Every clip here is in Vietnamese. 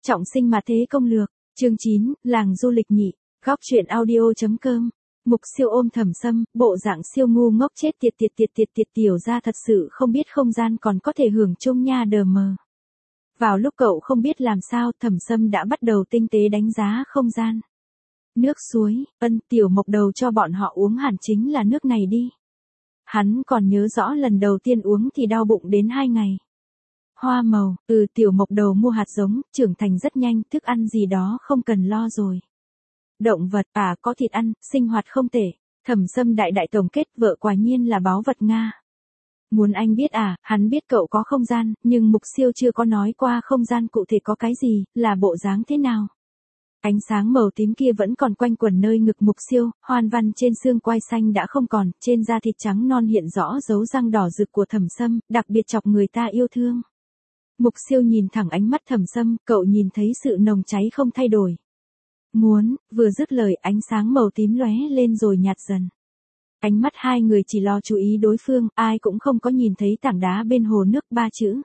Trọng sinh mà thế công lược, chương 9, làng du lịch nhị, góc truyện audio.com. Mục Siêu ôm Thẩm Sâm, bộ dạng siêu ngu ngốc chết tiệt tiểu ra thật sự không biết không gian còn có thể hưởng chung nha đờ mờ. Vào lúc cậu không biết làm sao, Thẩm Sâm đã bắt đầu tinh tế đánh giá không gian. Nước suối, Tiểu Mộc đầu cho bọn họ uống hẳn chính là nước này đi. Hắn còn nhớ rõ lần đầu tiên uống thì đau bụng đến 2 ngày. Hoa màu, Tiểu Mộc đầu mua hạt giống, trưởng thành rất nhanh, thức ăn gì đó không cần lo rồi. Động vật, có thịt ăn, sinh hoạt không tệ. Thẩm Sâm đại tổng kết, vợ quả nhiên là báu vật Nga. Muốn anh biết hắn biết cậu có không gian, nhưng Mục Siêu chưa có nói qua không gian cụ thể có cái gì, là bộ dáng thế nào. Ánh sáng màu tím kia vẫn còn quanh quẩn nơi ngực Mục Siêu, hoan văn trên xương quai xanh đã không còn, trên da thịt trắng non hiện rõ dấu răng đỏ rực của Thẩm Sâm, đặc biệt chọc người ta yêu thương. Mục Siêu nhìn thẳng ánh mắt Thẩm Sâm, cậu nhìn thấy sự nồng cháy không thay đổi. Vừa dứt lời ánh sáng màu tím lóe lên rồi nhạt dần. Ánh mắt hai người chỉ lo chú ý đối phương, ai cũng không có nhìn thấy tảng đá bên hồ nước 3 chữ.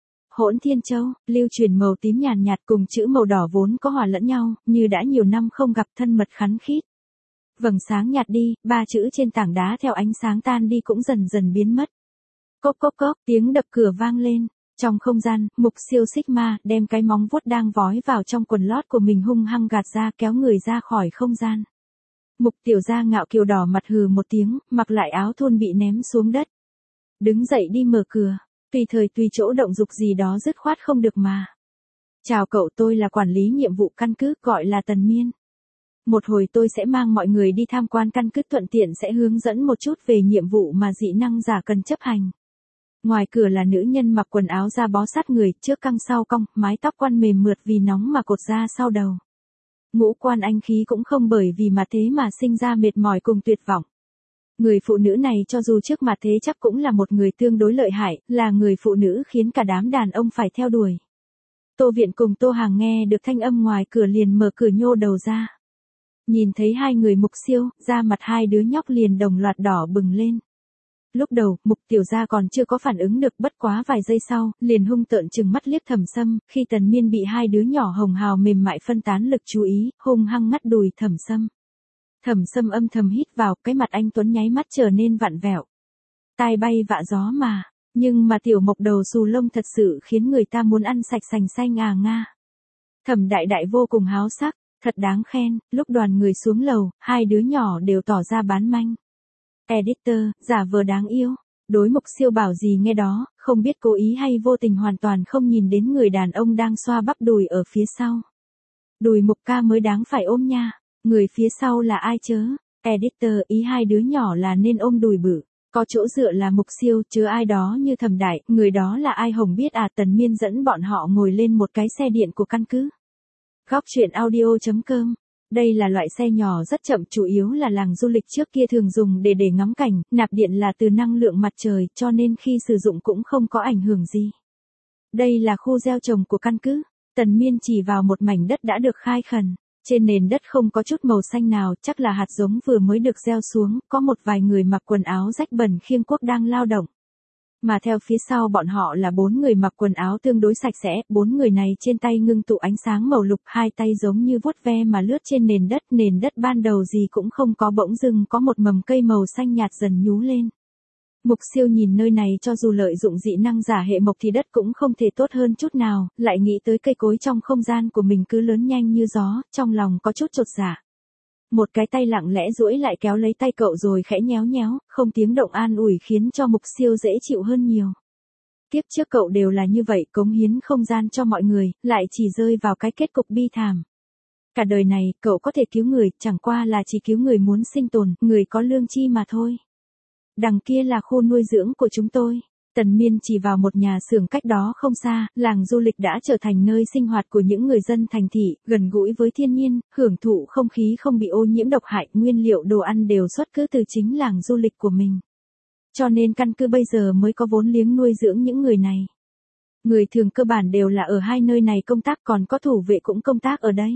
Hỗn Thiên Châu, lưu truyền màu tím nhàn nhạt cùng chữ màu đỏ vốn có hòa lẫn nhau, như đã nhiều năm không gặp thân mật khắn khít. Vầng sáng nhạt đi, 3 chữ trên tảng đá theo ánh sáng tan đi cũng dần dần biến mất. Cốc, tiếng đập cửa vang lên. Trong không gian, Mục Siêu Sigma đem cái móng vuốt đang vói vào trong quần lót của mình hung hăng gạt ra, kéo người ra khỏi không gian. Mục Tiểu Gia ngạo kiều đỏ mặt hừ một tiếng, mặc lại áo thun bị ném xuống đất. Đứng dậy đi mở cửa, tùy thời tùy chỗ động dục gì đó dứt khoát không được mà. Chào cậu, tôi là quản lý nhiệm vụ căn cứ, gọi là Tần Miên. Một hồi tôi sẽ mang mọi người đi tham quan căn cứ, thuận tiện sẽ hướng dẫn một chút về nhiệm vụ mà dị năng giả cần chấp hành. Ngoài cửa là nữ nhân mặc quần áo da bó sát người, trước căng sau cong, mái tóc quăn mềm mượt vì nóng mà cột ra sau đầu. Ngũ quan anh khí cũng không bởi vì mà thế mà sinh ra mệt mỏi cùng tuyệt vọng. Người phụ nữ này cho dù trước mà thế chắc cũng là một người tương đối lợi hại, là người phụ nữ khiến cả đám đàn ông phải theo đuổi. Tô Viện cùng Tô Hàng nghe được thanh âm ngoài cửa liền mở cửa nhô đầu ra. Nhìn thấy hai người Mục Siêu, da mặt hai đứa nhóc liền đồng loạt đỏ bừng lên. Lúc đầu, Mục Tiểu Gia còn chưa có phản ứng được, bất quá vài giây sau, liền hung tợn trừng mắt liếc Thẩm Sâm, khi Tần Miên bị hai đứa nhỏ hồng hào mềm mại phân tán lực chú ý, hung hăng ngắt đùi Thẩm Sâm. Thẩm Sâm âm thầm hít vào, cái mặt anh tuấn nháy mắt trở nên vặn vẹo. Tai bay vạ gió mà, nhưng mà Tiểu Mộc đầu xù lông thật sự khiến người ta muốn ăn sạch sành xanh Nga. Thẩm đại vô cùng háo sắc, thật đáng khen, lúc đoàn người xuống lầu, hai đứa nhỏ đều tỏ ra bán manh. Editor, giả vờ đáng yêu. Đối Mục Siêu bảo gì nghe đó, không biết cố ý hay vô tình hoàn toàn không nhìn đến người đàn ông đang xoa bắp đùi ở phía sau. Đùi Mục ca mới đáng phải ôm nha. Người phía sau là ai chớ? Editor, ý hai đứa nhỏ là nên ôm đùi bự. Có chỗ dựa là Mục Siêu, chứ ai đó như Thẩm Đại, người đó là ai Hồng biết Tần Miên dẫn bọn họ ngồi lên một cái xe điện của căn cứ. Góc truyện audio.com. Đây là loại xe nhỏ rất chậm, chủ yếu là làng du lịch trước kia thường dùng để ngắm cảnh, nạp điện là từ năng lượng mặt trời, cho nên khi sử dụng cũng không có ảnh hưởng gì. Đây là khu gieo trồng của căn cứ. Tần Miên chỉ vào một mảnh đất đã được khai khẩn. Trên nền đất không có chút màu xanh nào, chắc là hạt giống vừa mới được gieo xuống, có một vài người mặc quần áo rách bẩn khiêng cuốc đang lao động. Mà theo phía sau bọn họ là 4 người mặc quần áo tương đối sạch sẽ, 4 người này trên tay ngưng tụ ánh sáng màu lục, hai tay giống như vuốt ve mà lướt trên nền đất ban đầu gì cũng không có, bỗng dưng có một mầm cây màu xanh nhạt dần nhú lên. Mục Siêu nhìn nơi này, cho dù lợi dụng dị năng giả hệ mộc thì đất cũng không thể tốt hơn chút nào, lại nghĩ tới cây cối trong không gian của mình cứ lớn nhanh như gió, trong lòng có chút chột dạ. Một cái tay lặng lẽ duỗi lại kéo lấy tay cậu rồi khẽ nhéo, không tiếng động an ủi khiến cho Mục Siêu dễ chịu hơn nhiều. Tiếp trước cậu đều là như vậy, cống hiến không gian cho mọi người, lại chỉ rơi vào cái kết cục bi thảm. Cả đời này, cậu có thể cứu người, chẳng qua là chỉ cứu người muốn sinh tồn, người có lương chi mà thôi. Đằng kia là khu nuôi dưỡng của chúng tôi. Tần Miên chỉ vào một nhà xưởng cách đó không xa, làng du lịch đã trở thành nơi sinh hoạt của những người dân thành thị, gần gũi với thiên nhiên, hưởng thụ không khí không bị ô nhiễm độc hại, nguyên liệu đồ ăn đều xuất cứ từ chính làng du lịch của mình. Cho nên căn cứ bây giờ mới có vốn liếng nuôi dưỡng những người này. Người thường cơ bản đều là ở hai nơi này công tác, còn có thủ vệ cũng công tác ở đây.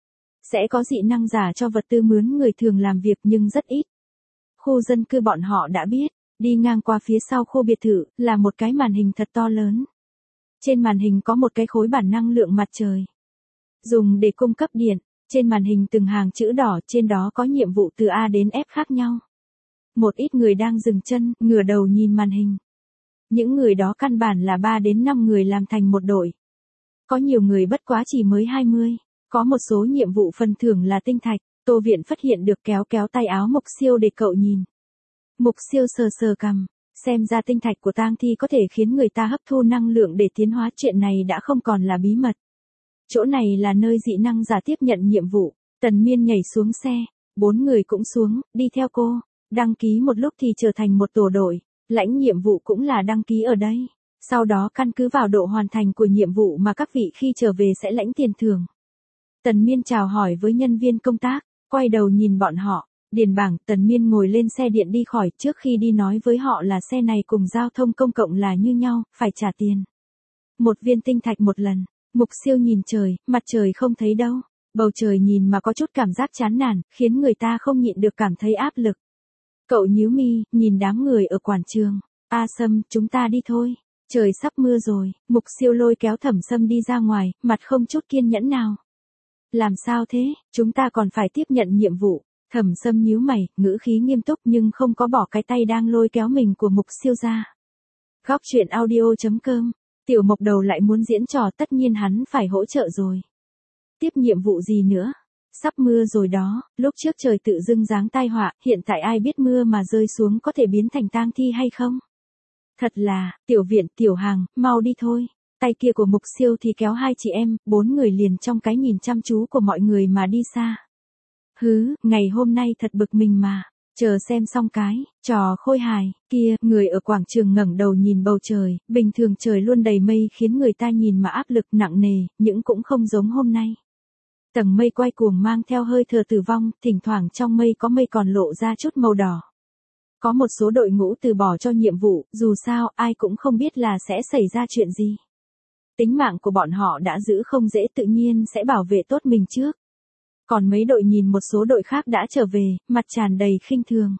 Sẽ có dị năng giả cho vật tư mướn người thường làm việc nhưng rất ít. Khu dân cư bọn họ đã biết. Đi ngang qua phía sau khu biệt thự, là một cái màn hình thật to lớn. Trên màn hình có một cái khối bản năng lượng mặt trời. dùng để cung cấp điện. Trên màn hình từng hàng chữ đỏ, trên đó có nhiệm vụ từ A đến F khác nhau. Một ít người đang dừng chân, ngửa đầu nhìn màn hình. Những người đó căn bản là 3 đến 5 người làm thành một đội. Có nhiều người bất quá chỉ mới 20. Có một số nhiệm vụ phần thưởng là tinh thạch. Tô Viện phát hiện được, kéo kéo tay áo Mục Siêu để cậu nhìn. Mục Siêu sờ sờ cằm. Xem ra tinh thạch của tang thi có thể khiến người ta hấp thu năng lượng để tiến hóa, chuyện này đã không còn là bí mật. Chỗ này là nơi dị năng giả tiếp nhận nhiệm vụ. Tần Miên nhảy xuống xe. 4 người cũng xuống, đi theo cô. Đăng ký một lúc thì trở thành một tổ đội. Lãnh nhiệm vụ cũng là đăng ký ở đây. Sau đó căn cứ vào độ hoàn thành của nhiệm vụ mà các vị khi trở về sẽ lãnh tiền thưởng. Tần Miên chào hỏi với nhân viên công tác, quay đầu nhìn bọn họ. Điền bảng, Tần Miên ngồi lên xe điện đi khỏi, trước khi đi nói với họ là xe này cùng giao thông công cộng là như nhau, phải trả tiền. 1 viên tinh thạch một lần. Mục Siêu nhìn trời, mặt trời không thấy đâu. Bầu trời nhìn mà có chút cảm giác chán nản, khiến người ta không nhịn được cảm thấy áp lực. Cậu nhíu mi, nhìn đám người ở quảng trường. A Sâm, chúng ta đi thôi. Trời sắp mưa rồi. Mục Siêu lôi kéo Thẩm Sâm đi ra ngoài, mặt không chút kiên nhẫn nào. Làm sao thế, chúng ta còn phải tiếp nhận nhiệm vụ. Thẩm Sâm nhíu mày, ngữ khí nghiêm túc nhưng không có bỏ cái tay đang lôi kéo mình của Mục Siêu ra. Góc truyện audio.com. Tiểu Mộc Đầu lại muốn diễn trò, tất nhiên hắn phải hỗ trợ rồi. Tiếp nhiệm vụ gì nữa? Sắp mưa rồi đó, lúc trước trời tự dưng giáng tai họa, hiện tại ai biết mưa mà rơi xuống có thể biến thành tang thi hay không? Thật là, Tiểu Viện, Tiểu Hàng, mau đi thôi. Tay kia của Mục Siêu thì kéo 2 chị em, 4 người liền trong cái nhìn chăm chú của mọi người mà đi xa. Hứ, ngày hôm nay thật bực mình mà. Chờ xem xong cái trò khôi hài kia. Người ở quảng trường ngẩng đầu nhìn bầu trời, bình thường trời luôn đầy mây khiến người ta nhìn mà áp lực nặng nề, nhưng cũng không giống hôm nay. Tầng mây quay cuồng mang theo hơi thở tử vong, thỉnh thoảng trong mây có mây còn lộ ra chút màu đỏ. Có một số đội ngũ từ bỏ cho nhiệm vụ, dù sao ai cũng không biết là sẽ xảy ra chuyện gì. Tính mạng của bọn họ đã giữ không dễ, tự nhiên sẽ bảo vệ tốt mình trước. Còn mấy đội nhìn một số đội khác đã trở về, mặt tràn đầy khinh thường.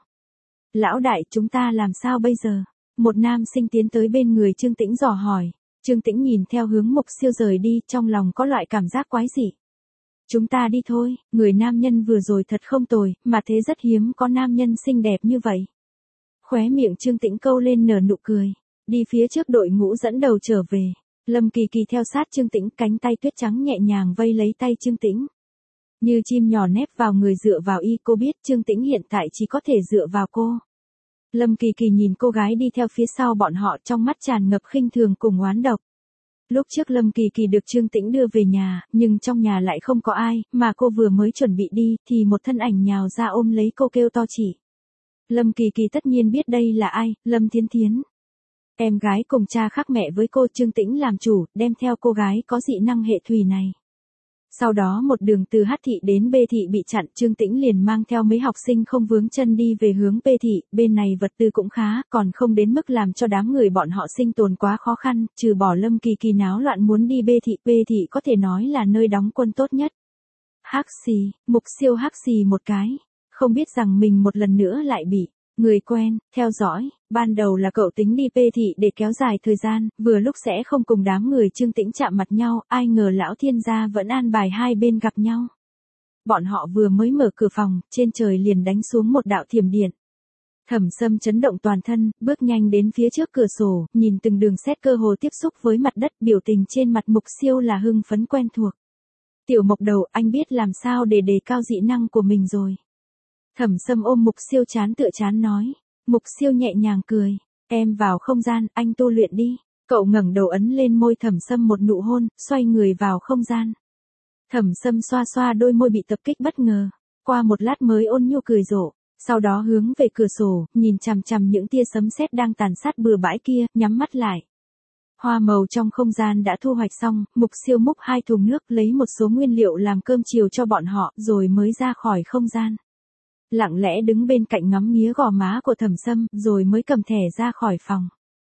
Lão đại, chúng ta làm sao bây giờ? Một nam sinh tiến tới bên người Trương Tĩnh dò hỏi. Trương Tĩnh nhìn theo hướng Mục Siêu rời đi, trong lòng có loại cảm giác quái dị. Chúng ta đi thôi, người nam nhân vừa rồi thật không tồi, mà thế rất hiếm có nam nhân xinh đẹp như vậy. Khóe miệng Trương Tĩnh câu lên nở nụ cười. Đi phía trước đội ngũ dẫn đầu trở về. Lâm Kỳ Kỳ theo sát Trương Tĩnh, cánh tay tuyết trắng nhẹ nhàng vây lấy tay Trương Tĩnh. Như chim nhỏ nép vào người dựa vào y, cô biết Trương Tĩnh hiện tại chỉ có thể dựa vào cô. Lâm Kỳ Kỳ nhìn cô gái đi theo phía sau bọn họ, trong mắt tràn ngập khinh thường cùng oán độc. Lúc trước Lâm Kỳ Kỳ được Trương Tĩnh đưa về nhà, nhưng trong nhà lại không có ai, mà cô vừa mới chuẩn bị đi, thì một thân ảnh nhào ra ôm lấy cô kêu to chỉ. Lâm Kỳ Kỳ tất nhiên biết đây là ai, Lâm Thiến Thiến. Em gái cùng cha khác mẹ với cô. Trương Tĩnh làm chủ, đem theo cô gái có dị năng hệ thủy này. Sau đó một đường từ H thị đến B thị bị chặn, Trương Tĩnh liền mang theo mấy học sinh không vướng chân đi về hướng B thị, bên này vật tư cũng khá, còn không đến mức làm cho đám người bọn họ sinh tồn quá khó khăn, trừ bỏ Lâm Kỳ Kỳ náo loạn muốn đi B thị có thể nói là nơi đóng quân tốt nhất. Hắc xì, Mục Siêu hắc xì một cái, không biết rằng mình một lần nữa lại bị người quen theo dõi. Ban đầu là cậu tính đi B thị để kéo dài thời gian, vừa lúc sẽ không cùng đám người Trương Tĩnh chạm mặt nhau, ai ngờ lão thiên gia vẫn an bài hai bên gặp nhau. Bọn họ vừa mới mở cửa phòng, trên trời liền đánh xuống một đạo thiểm điện. Thẩm Sâm chấn động toàn thân, bước nhanh đến phía trước cửa sổ, nhìn từng đường sét cơ hồ tiếp xúc với mặt đất, biểu tình trên mặt Mục Siêu là hưng phấn quen thuộc. Tiểu Mộc Đầu, anh biết làm sao để đề cao dị năng của mình rồi. Thẩm Sâm ôm Mục Siêu chán tựa chán nói. Mục Siêu nhẹ nhàng cười. Em vào không gian, anh tu luyện đi. Cậu ngẩng đầu ấn lên môi Thẩm Sâm một nụ hôn, xoay người vào không gian. Thẩm Sâm xoa xoa đôi môi bị tập kích bất ngờ. Qua một lát mới ôn nhu cười rộ. Sau đó hướng về cửa sổ, nhìn chằm chằm những tia sấm sét đang tàn sát bừa bãi kia, nhắm mắt lại. Hoa màu trong không gian đã thu hoạch xong, Mục Siêu múc 2 thùng nước, lấy một số nguyên liệu làm cơm chiều cho bọn họ, rồi mới ra khỏi không gian. Lặng lẽ đứng bên cạnh ngắm nghía gò má của Thẩm Sâm, rồi mới cầm thẻ ra khỏi phòng.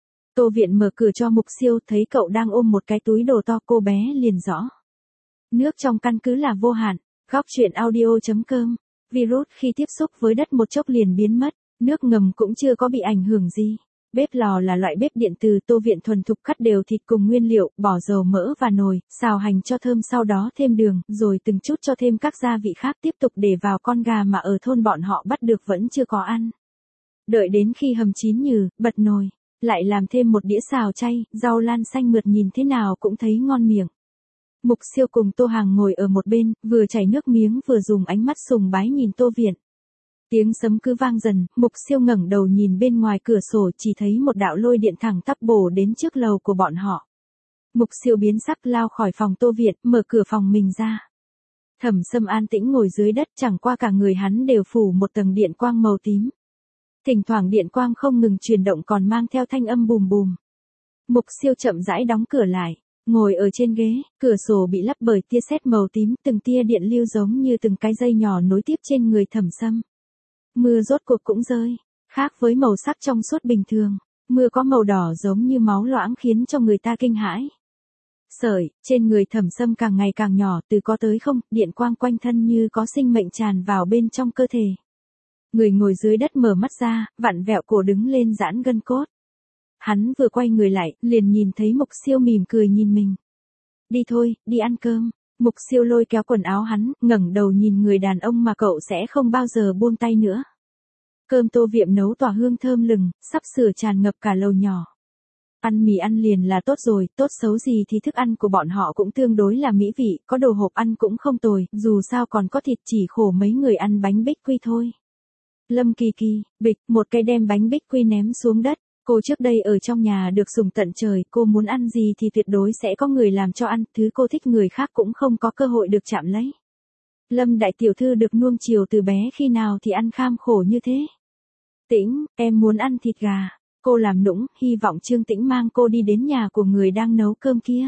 Tô Viện mở cửa cho Mục Siêu, thấy cậu đang ôm một cái túi đồ to, cô bé liền rõ. Nước trong căn cứ là vô hạn. Góc truyện audio.com. Virus khi tiếp xúc với đất một chốc liền biến mất, nước ngầm cũng chưa có bị ảnh hưởng gì. Bếp lò là loại bếp điện từ Tô Viện thuần thục cắt đều thịt cùng nguyên liệu, bỏ dầu mỡ và nồi, xào hành cho thơm sau đó thêm đường, rồi từng chút cho thêm các gia vị khác tiếp tục để vào con gà mà ở thôn bọn họ bắt được vẫn chưa có ăn. Đợi đến khi hầm chín nhừ, bật nồi, lại làm thêm một đĩa xào chay, rau lan xanh mượt nhìn thế nào cũng thấy ngon miệng. Mục Siêu cùng Tô Hàng ngồi ở một bên, vừa chảy nước miếng vừa dùng ánh mắt sùng bái nhìn Tô Viện. Tiếng sấm cứ vang dần, Mục Siêu ngẩng đầu nhìn bên ngoài cửa sổ chỉ thấy một đạo lôi điện thẳng tắp bổ đến trước lầu của bọn họ. Mục Siêu biến sắc lao khỏi phòng Tô Viện, mở cửa phòng mình ra. Thẩm Sâm an tĩnh ngồi dưới đất, chẳng qua cả người hắn đều phủ một tầng điện quang màu tím. Thỉnh thoảng điện quang không ngừng chuyển động còn mang theo thanh âm bùm bùm. Mục Siêu chậm rãi đóng cửa lại, ngồi ở trên ghế, cửa sổ bị lấp bởi tia sét màu tím, từng tia điện lưu giống như từng cái dây nhỏ nối tiếp trên người Thẩm Sâm. Mưa rốt cuộc cũng rơi, khác với màu sắc trong suốt bình thường, mưa có màu đỏ giống như máu loãng khiến cho người ta kinh hãi. Sởi, trên người Thẩm Sâm càng ngày càng nhỏ, từ có tới không, điện quang quanh thân như có sinh mệnh tràn vào bên trong cơ thể. Người ngồi dưới đất mở mắt ra, vặn vẹo cổ đứng lên giãn gân cốt. Hắn vừa quay người lại, liền nhìn thấy Mục Siêu mỉm cười nhìn mình. Đi thôi, đi ăn cơm. Mục Siêu lôi kéo quần áo hắn, ngẩng đầu nhìn người đàn ông mà cậu sẽ không bao giờ buông tay nữa. Cơm Tô Viện nấu tỏa hương thơm lừng, sắp sửa tràn ngập cả lầu nhỏ. Ăn mì ăn liền là tốt rồi, tốt xấu gì thì thức ăn của bọn họ cũng tương đối là mỹ vị, có đồ hộp ăn cũng không tồi, dù sao còn có thịt, chỉ khổ mấy người ăn bánh bích quy thôi. Lâm Kỳ Kỳ, bịch, một cái đem bánh bích quy ném xuống đất. Cô trước đây ở trong nhà được sủng tận trời, cô muốn ăn gì thì tuyệt đối sẽ có người làm cho ăn, thứ cô thích người khác cũng không có cơ hội được chạm lấy. Lâm đại tiểu thư được nuông chiều từ bé khi nào thì ăn kham khổ như thế. Tĩnh, em muốn ăn thịt gà. Cô làm nũng, hy vọng Trương Tĩnh mang cô đi đến nhà của người đang nấu cơm kia.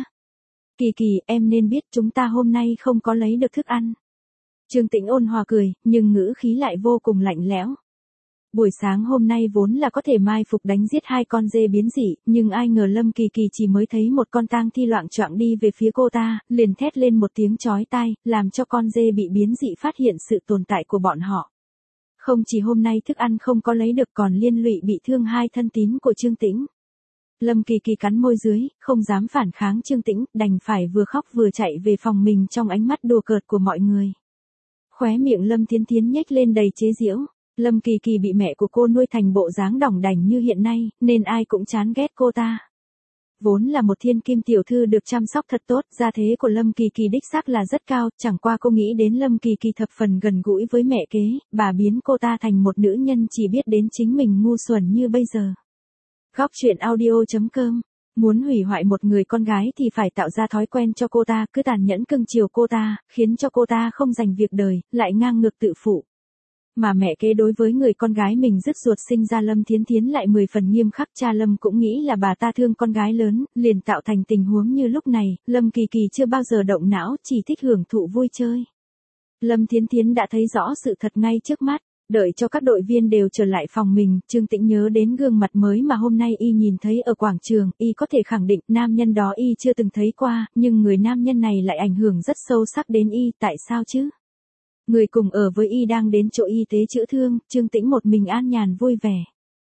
Kỳ Kỳ, em nên biết chúng ta hôm nay không có lấy được thức ăn. Trương Tĩnh ôn hòa cười, nhưng ngữ khí lại vô cùng lạnh lẽo. Buổi sáng hôm nay vốn là có thể mai phục đánh giết 2 con dê biến dị, nhưng ai ngờ Lâm Kỳ Kỳ chỉ mới thấy một con tang thi loạng choạng đi về phía cô ta, liền thét lên một tiếng chói tai, làm cho con dê bị biến dị phát hiện sự tồn tại của bọn họ. Không chỉ hôm nay thức ăn không có lấy được còn liên lụy bị thương 2 thân tín của Trương Tĩnh. Lâm Kỳ Kỳ cắn môi dưới, không dám phản kháng Trương Tĩnh, đành phải vừa khóc vừa chạy về phòng mình trong ánh mắt đùa cợt của mọi người. Khóe miệng Lâm Thiến Thiến nhếch lên đầy chế giễu. Lâm Kỳ Kỳ bị mẹ của cô nuôi thành bộ dáng đỏng đảnh như hiện nay, nên ai cũng chán ghét cô ta. Vốn là một thiên kim tiểu thư được chăm sóc thật tốt, gia thế của Lâm Kỳ Kỳ đích xác là rất cao, chẳng qua cô nghĩ đến Lâm Kỳ Kỳ thập phần gần gũi với mẹ kế, bà biến cô ta thành một nữ nhân chỉ biết đến chính mình ngu xuẩn như bây giờ. Góc truyện audio.com. Muốn hủy hoại một người con gái thì phải tạo ra thói quen cho cô ta, cứ tàn nhẫn cưng chiều cô ta, khiến cho cô ta không dành việc đời, lại ngang ngược tự phụ. Mà mẹ kế đối với người con gái mình dứt ruột sinh ra Lâm Thiến Thiến lại 10 phần nghiêm khắc, cha Lâm cũng nghĩ là bà ta thương con gái lớn, liền tạo thành tình huống như lúc này, Lâm Kỳ Kỳ chưa bao giờ động não, chỉ thích hưởng thụ vui chơi. Lâm Thiến Thiến đã thấy rõ sự thật ngay trước mắt, đợi cho các đội viên đều trở lại phòng mình, Trương Tĩnh nhớ đến gương mặt mới mà hôm nay y nhìn thấy ở quảng trường, y có thể khẳng định nam nhân đó y chưa từng thấy qua, nhưng người nam nhân này lại ảnh hưởng rất sâu sắc đến y, tại sao chứ? Người cùng ở với y đang đến chỗ y tế chữa thương, Trương Tĩnh một mình an nhàn vui vẻ.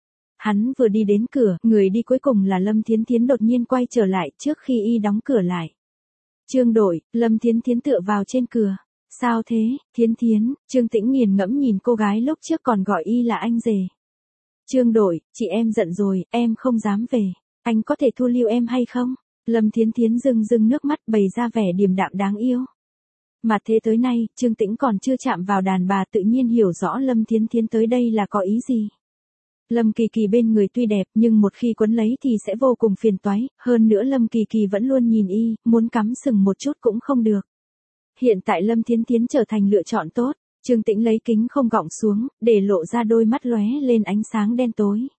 Hắn vừa đi đến cửa, người đi cuối cùng là Lâm Thiến Thiến đột nhiên quay trở lại trước khi y đóng cửa lại. Trương đội, Lâm Thiến Thiến tựa vào trên cửa. Sao thế, Thiến Thiến, Trương Tĩnh nghiền ngẫm nhìn cô gái lúc trước còn gọi y là anh rể. Trương đội, chị em giận rồi, em không dám về. Anh có thể thu lưu em hay không? Lâm Thiến Thiến rưng rưng nước mắt bày ra vẻ điềm đạm đáng yêu. Mà thế tới nay, Trương Tĩnh còn chưa chạm vào đàn bà tự nhiên hiểu rõ Lâm Thiến Thiến tới đây là có ý gì. Lâm Kỳ Kỳ bên người tuy đẹp nhưng một khi quấn lấy thì sẽ vô cùng phiền toái, hơn nữa Lâm Kỳ Kỳ vẫn luôn nhìn y, muốn cắm sừng một chút cũng không được. Hiện tại Lâm Thiến Thiến trở thành lựa chọn tốt, Trương Tĩnh lấy kính không gọng xuống, để lộ ra đôi mắt lóe lên ánh sáng đen tối.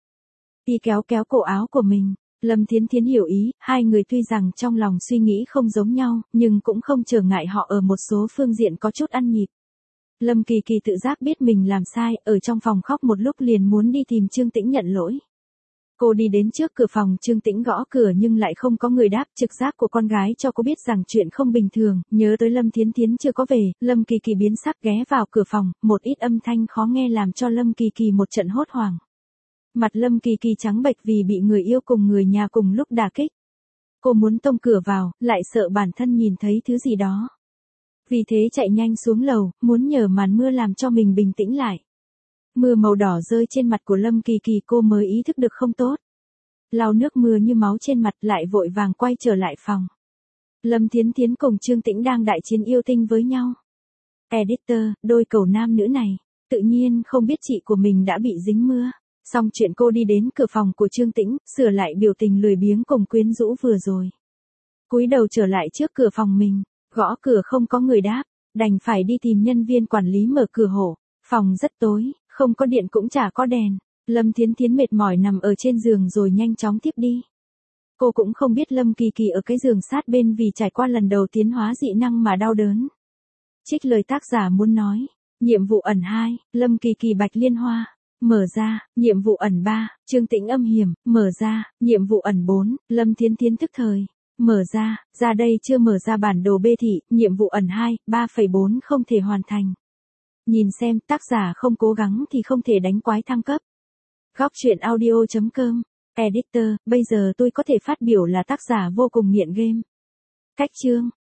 Y kéo kéo cổ áo của mình. Lâm Thiến Thiến hiểu ý, hai người tuy rằng trong lòng suy nghĩ không giống nhau, nhưng cũng không trở ngại họ ở một số phương diện có chút ăn nhịp. Lâm Kỳ Kỳ tự giác biết mình làm sai, ở trong phòng khóc một lúc liền muốn đi tìm Trương Tĩnh nhận lỗi. Cô đi đến trước cửa phòng, Trương Tĩnh gõ cửa nhưng lại không có người đáp, trực giác của con gái cho cô biết rằng chuyện không bình thường, nhớ tới Lâm Thiến Thiến chưa có về, Lâm Kỳ Kỳ biến sắc ghé vào cửa phòng, một ít âm thanh khó nghe làm cho Lâm Kỳ Kỳ một trận hốt hoảng. Mặt Lâm Kỳ Kỳ trắng bệch vì bị người yêu cùng người nhà cùng lúc đả kích. Cô muốn tông cửa vào, lại sợ bản thân nhìn thấy thứ gì đó. Vì thế chạy nhanh xuống lầu, muốn nhờ màn mưa làm cho mình bình tĩnh lại. Mưa màu đỏ rơi trên mặt của Lâm Kỳ Kỳ, cô mới ý thức được không tốt. Lau nước mưa như máu trên mặt, lại vội vàng quay trở lại phòng. Lâm Thiến Thiến cùng Trương Tĩnh đang đại chiến yêu tinh với nhau. Editor, đôi cầu nam nữ này, tự nhiên không biết chị của mình đã bị dính mưa. Xong chuyện, cô đi đến cửa phòng của Trương Tĩnh, sửa lại biểu tình lười biếng cùng quyến rũ vừa rồi. Cúi đầu trở lại trước cửa phòng mình, gõ cửa không có người đáp, đành phải đi tìm nhân viên quản lý mở cửa hộ. Phòng rất tối, không có điện cũng chả có đèn. Lâm Thiến Thiến mệt mỏi nằm ở trên giường rồi nhanh chóng tiếp đi. Cô cũng không biết Lâm Kỳ Kỳ ở cái giường sát bên vì trải qua lần đầu tiến hóa dị năng mà đau đớn. Trích lời tác giả muốn nói. Nhiệm vụ ẩn 2, Lâm Kỳ Kỳ Bạch Liên Hoa. Mở ra, nhiệm vụ ẩn 3, Trương Tĩnh âm hiểm. Mở ra, nhiệm vụ ẩn 4, Lâm Thiến Thiến tức thời. Mở ra đây chưa mở ra bản đồ bê thị, nhiệm vụ ẩn 2, 3,4 không thể hoàn thành. Nhìn xem, tác giả không cố gắng thì không thể đánh quái thăng cấp. Góc truyện audio.com. Editor, bây giờ tôi có thể phát biểu là tác giả vô cùng nghiện game. Cách chương.